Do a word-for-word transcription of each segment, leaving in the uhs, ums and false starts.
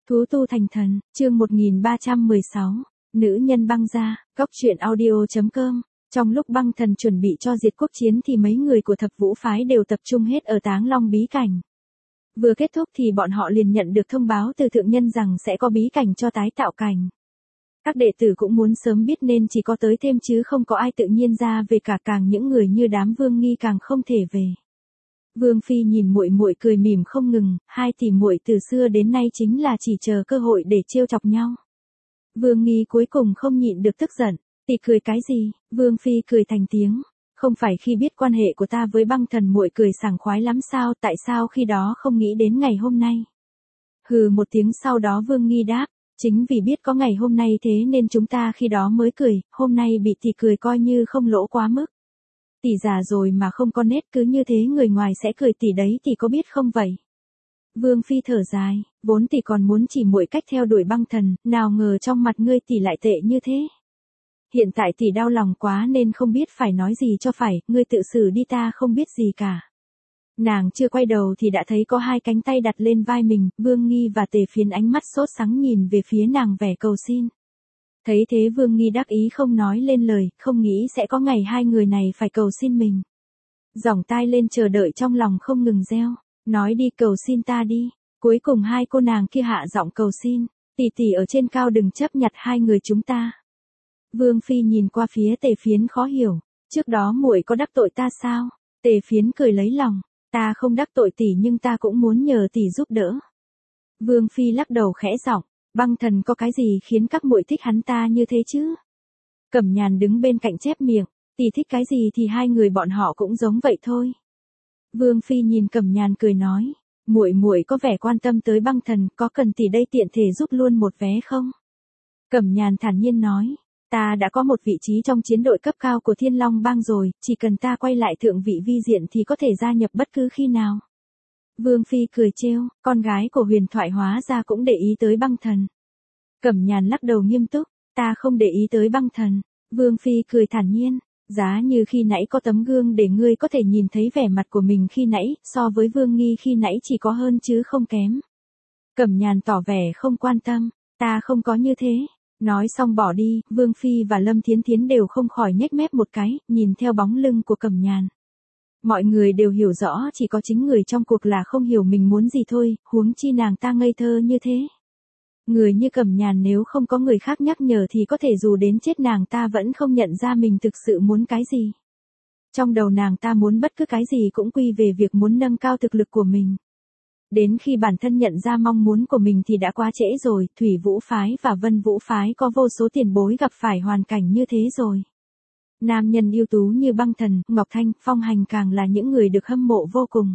Thú tu thành thần, chương một nghìn ba trăm mười sáu, nữ nhân băng gia, góc truyện audio.com. Trong lúc băng thần chuẩn bị cho diệt quốc chiến thì mấy người của thập vũ phái đều tập trung hết ở Táng Long bí cảnh. Vừa kết thúc thì bọn họ liền nhận được thông báo từ thượng nhân rằng sẽ có bí cảnh cho tái tạo cảnh. Các đệ tử cũng muốn sớm biết nên chỉ có tới thêm chứ không có ai tự nhiên ra về cả, càng những người như đám Vương Nghi càng không thể về. Vương Phi nhìn muội muội cười mỉm không ngừng, hai tỷ muội từ xưa đến nay chính là chỉ chờ cơ hội để trêu chọc nhau. Vương Nghi cuối cùng không nhịn được tức giận, tỷ cười cái gì? Vương Phi cười thành tiếng, không phải khi biết quan hệ của ta với băng thần muội cười sảng khoái lắm sao, tại sao khi đó không nghĩ đến ngày hôm nay? Hừ một tiếng sau đó Vương Nghi đáp, chính vì biết có ngày hôm nay thế nên chúng ta khi đó mới cười, hôm nay bị tỷ cười coi như không lỗ quá mức. Tỷ già rồi mà không có nết, cứ như thế người ngoài sẽ cười tỷ đấy, tỷ có biết không vậy? Vương Phi thở dài, vốn tỷ còn muốn chỉ muội cách theo đuổi băng thần, nào ngờ trong mặt ngươi tỷ lại tệ như thế. Hiện tại tỷ đau lòng quá nên không biết phải nói gì cho phải, ngươi tự xử đi, ta không biết gì cả. Nàng chưa quay đầu thì đã thấy có hai cánh tay đặt lên vai mình, Vương Nghi và Tề Phiến ánh mắt sốt sắng nhìn về phía nàng vẻ cầu xin. Thấy thế Vương Nghi đắc ý không nói lên lời, không nghĩ sẽ có ngày hai người này phải cầu xin mình. Giỏng tai lên chờ đợi trong lòng không ngừng reo, nói đi cầu xin ta đi. Cuối cùng hai cô nàng kia hạ giọng cầu xin, tỷ tỷ ở trên cao đừng chấp nhặt hai người chúng ta. Vương Phi nhìn qua phía Tề Phiến khó hiểu, trước đó muội có đắc tội ta sao? Tề Phiến cười lấy lòng, ta không đắc tội tỷ nhưng ta cũng muốn nhờ tỷ giúp đỡ. Vương Phi lắc đầu khẽ giọng, băng thần có cái gì khiến các muội thích hắn ta như thế chứ? Cẩm Nhàn đứng bên cạnh chép miệng, tỷ thích cái gì thì hai người bọn họ cũng giống vậy thôi. Vương Phi nhìn Cẩm Nhàn cười nói, muội muội có vẻ quan tâm tới băng thần, có cần tỷ đây tiện thể giúp luôn một vé không? Cẩm Nhàn thản nhiên nói, ta đã có một vị trí trong chiến đội cấp cao của Thiên Long Bang rồi, chỉ cần ta quay lại thượng vị vi diện thì có thể gia nhập bất cứ khi nào. Vương Phi cười trêu, con gái của huyền thoại hóa ra cũng để ý tới băng thần. Cẩm Nhàn lắc đầu nghiêm túc, ta không để ý tới băng thần. Vương Phi cười thản nhiên, giá như khi nãy có tấm gương để ngươi có thể nhìn thấy vẻ mặt của mình khi nãy, so với Vương Nghi khi nãy chỉ có hơn chứ không kém. Cẩm Nhàn tỏ vẻ không quan tâm, ta không có như thế. Nói xong bỏ đi, Vương Phi và Lâm Thiến Thiến đều không khỏi nhếch mép một cái, nhìn theo bóng lưng của Cẩm Nhàn. Mọi người đều hiểu rõ chỉ có chính người trong cuộc là không hiểu mình muốn gì thôi, huống chi nàng ta ngây thơ như thế. Người như Cẩm Nhàn nếu không có người khác nhắc nhở thì có thể dù đến chết nàng ta vẫn không nhận ra mình thực sự muốn cái gì. Trong đầu nàng ta muốn bất cứ cái gì cũng quy về việc muốn nâng cao thực lực của mình. Đến khi bản thân nhận ra mong muốn của mình thì đã quá trễ rồi, Thủy Vũ Phái và Vân Vũ Phái có vô số tiền bối gặp phải hoàn cảnh như thế rồi. Nam nhân ưu tú như băng thần, Ngọc Thanh, Phong Hành càng là những người được hâm mộ vô cùng.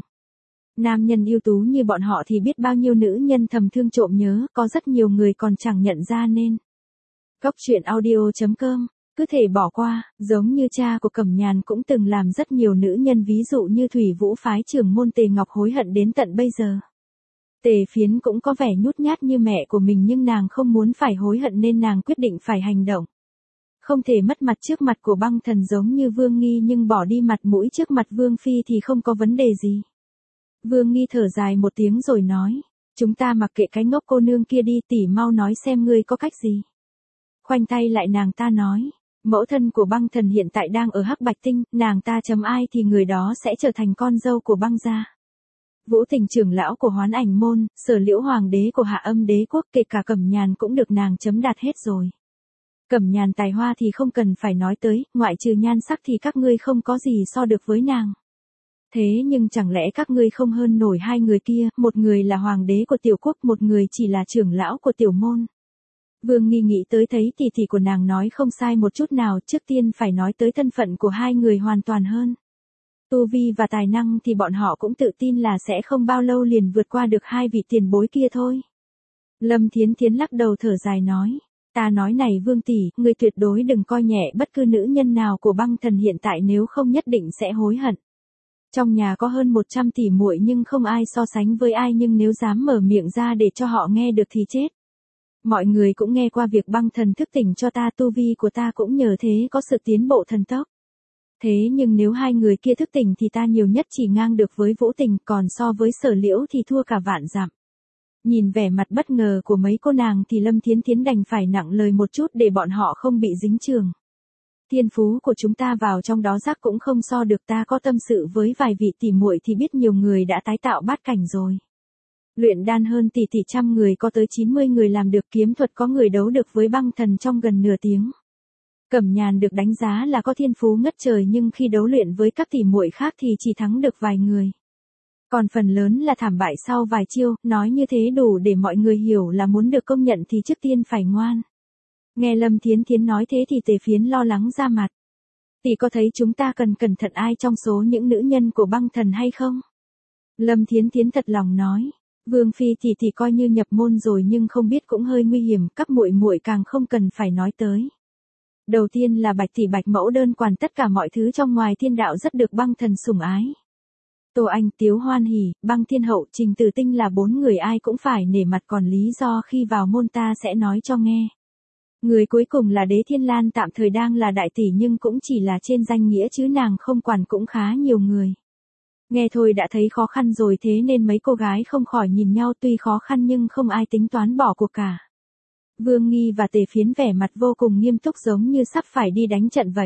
Nam nhân ưu tú như bọn họ thì biết bao nhiêu nữ nhân thầm thương trộm nhớ, có rất nhiều người còn chẳng nhận ra nên. Góc truyện audio.com, cứ thể bỏ qua, giống như cha của Cẩm Nhàn cũng từng làm rất nhiều nữ nhân ví dụ như Thủy Vũ Phái trưởng môn Tề Ngọc hối hận đến tận bây giờ. Tề Phiến cũng có vẻ nhút nhát như mẹ của mình nhưng nàng không muốn phải hối hận nên nàng quyết định phải hành động. Không thể mất mặt trước mặt của băng thần giống như Vương Nghi nhưng bỏ đi mặt mũi trước mặt Vương Phi thì không có vấn đề gì. Vương Nghi thở dài một tiếng rồi nói, chúng ta mặc kệ cái ngốc cô nương kia đi, tỷ mau nói xem ngươi có cách gì. Khoanh tay lại nàng ta nói, mẫu thân của băng thần hiện tại đang ở Hắc Bạch Tinh, nàng ta chấm ai thì người đó sẽ trở thành con dâu của băng gia. Vũ Tình trưởng lão của Hoán Ảnh môn, Sở Liễu hoàng đế của Hạ Âm đế quốc, kể cả Cẩm Nhàn cũng được nàng chấm đạt hết rồi. Cẩm Nhàn tài hoa thì không cần phải nói tới, ngoại trừ nhan sắc thì các ngươi không có gì so được với nàng. Thế nhưng chẳng lẽ các ngươi không hơn nổi hai người kia, một người là hoàng đế của tiểu quốc, một người chỉ là trưởng lão của tiểu môn. Vương Nghi nghĩ tới thấy tỷ tỷ của nàng nói không sai một chút nào, trước tiên phải nói tới thân phận của hai người hoàn toàn hơn. Tu vi và tài năng thì bọn họ cũng tự tin là sẽ không bao lâu liền vượt qua được hai vị tiền bối kia thôi. Lâm Thiến Thiến lắc đầu thở dài nói, ta nói này Vương tỷ, ngươi tuyệt đối đừng coi nhẹ bất cứ nữ nhân nào của băng thần hiện tại, nếu không nhất định sẽ hối hận. Trong nhà có hơn một trăm tỷ muội nhưng không ai so sánh với ai, nhưng nếu dám mở miệng ra để cho họ nghe được thì chết. Mọi người cũng nghe qua việc băng thần thức tỉnh cho ta, tu vi của ta cũng nhờ thế có sự tiến bộ thần tốc. Thế nhưng nếu hai người kia thức tỉnh thì ta nhiều nhất chỉ ngang được với Vũ Tình, còn so với Sở Liễu thì thua cả vạn dặm. Nhìn vẻ mặt bất ngờ của mấy cô nàng thì Lâm Thiến Thiến đành phải nặng lời một chút để bọn họ không bị dính chưởng. Thiên phú của chúng ta vào trong đó rắc cũng không so được, ta có tâm sự với vài vị tỷ muội thì biết nhiều người đã tái tạo bát cảnh rồi. Luyện đan hơn tỷ tỷ trăm người có tới chín mươi người làm được, kiếm thuật có người đấu được với băng thần trong gần nửa tiếng. Cẩm Nhàn được đánh giá là có thiên phú ngất trời nhưng khi đấu luyện với các tỷ muội khác thì chỉ thắng được vài người. Còn phần lớn là thảm bại sau vài chiêu, nói như thế đủ để mọi người hiểu là muốn được công nhận thì trước tiên phải ngoan. Nghe Lâm Thiến Thiến nói thế thì Tề Phiến lo lắng ra mặt. Tỷ có thấy chúng ta cần cẩn thận ai trong số những nữ nhân của băng thần hay không? Lâm Thiến Thiến thật lòng nói. Vương phi thì thì coi như nhập môn rồi nhưng không biết cũng hơi nguy hiểm, các muội muội càng không cần phải nói tới. Đầu tiên là Bạch tỷ Bạch mẫu đơn quản tất cả mọi thứ trong ngoài thiên đạo rất được băng thần sủng ái. Tô Anh, Tiếu Hoan Hỷ, Băng Thiên Hậu, Trình Tử Tinh là bốn người ai cũng phải nể mặt, còn lý do khi vào môn ta sẽ nói cho nghe. Người cuối cùng là Đế Thiên Lan, tạm thời đang là đại tỷ nhưng cũng chỉ là trên danh nghĩa chứ nàng không quản cũng khá nhiều người. Nghe thôi đã thấy khó khăn rồi, thế nên mấy cô gái không khỏi nhìn nhau, tuy khó khăn nhưng không ai tính toán bỏ cuộc cả. Vương Nghi và Tề Phiến vẻ mặt vô cùng nghiêm túc giống như sắp phải đi đánh trận vậy.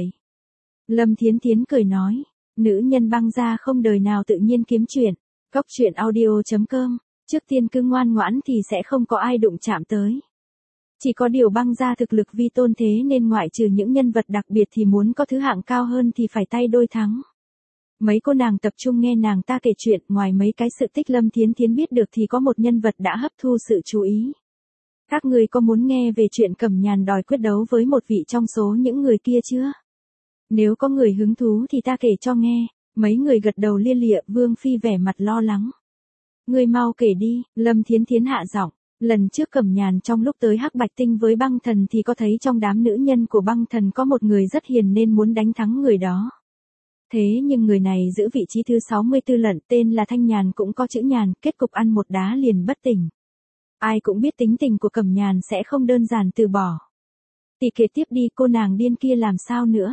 Lâm Thiến Thiến cười nói, nữ nhân băng gia không đời nào tự nhiên kiếm chuyện. Cóc truyện audio chấm com, trước tiên cứ ngoan ngoãn thì sẽ không có ai đụng chạm tới. Chỉ có điều băng gia thực lực vi tôn thế nên ngoại trừ những nhân vật đặc biệt thì muốn có thứ hạng cao hơn thì phải tay đôi thắng. Mấy cô nàng tập trung nghe nàng ta kể chuyện, ngoài mấy cái sự tích Lâm Thiến Thiến biết được thì có một nhân vật đã hấp thu sự chú ý. Các người có muốn nghe về chuyện Cẩm Nhàn đòi quyết đấu với một vị trong số những người kia chưa? Nếu có người hứng thú thì ta kể cho nghe. Mấy người gật đầu lia lịa, Vương phi vẻ mặt lo lắng. Người mau kể đi, Lâm Thiến Thiến hạ giọng. Lần trước Cẩm Nhàn trong lúc tới Hắc Bạch Tinh với băng thần thì có thấy trong đám nữ nhân của băng thần có một người rất hiền nên muốn đánh thắng người đó. Thế nhưng người này giữ vị trí thứ sáu mươi tư lận, tên là Thanh Nhàn, cũng có chữ nhàn, kết cục ăn một đá liền bất tỉnh. Ai cũng biết tính tình của Cẩm Nhàn sẽ không đơn giản từ bỏ. Tỷ kể tiếp đi, cô nàng điên kia làm sao nữa?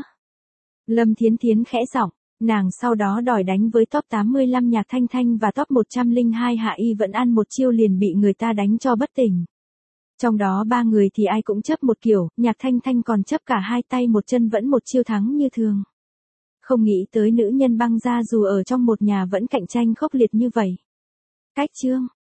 Lâm Thiến Thiến khẽ giọng, nàng sau đó đòi đánh với top tám mươi lăm Nhạc Thanh Thanh và top một trăm lẻ hai Hạ Y vẫn ăn một chiêu liền bị người ta đánh cho bất tỉnh. Trong đó ba người thì ai cũng chấp một kiểu, Nhạc Thanh Thanh còn chấp cả hai tay một chân vẫn một chiêu thắng như thường. Không nghĩ tới nữ nhân băng gia dù ở trong một nhà vẫn cạnh tranh khốc liệt như vậy. Cách chương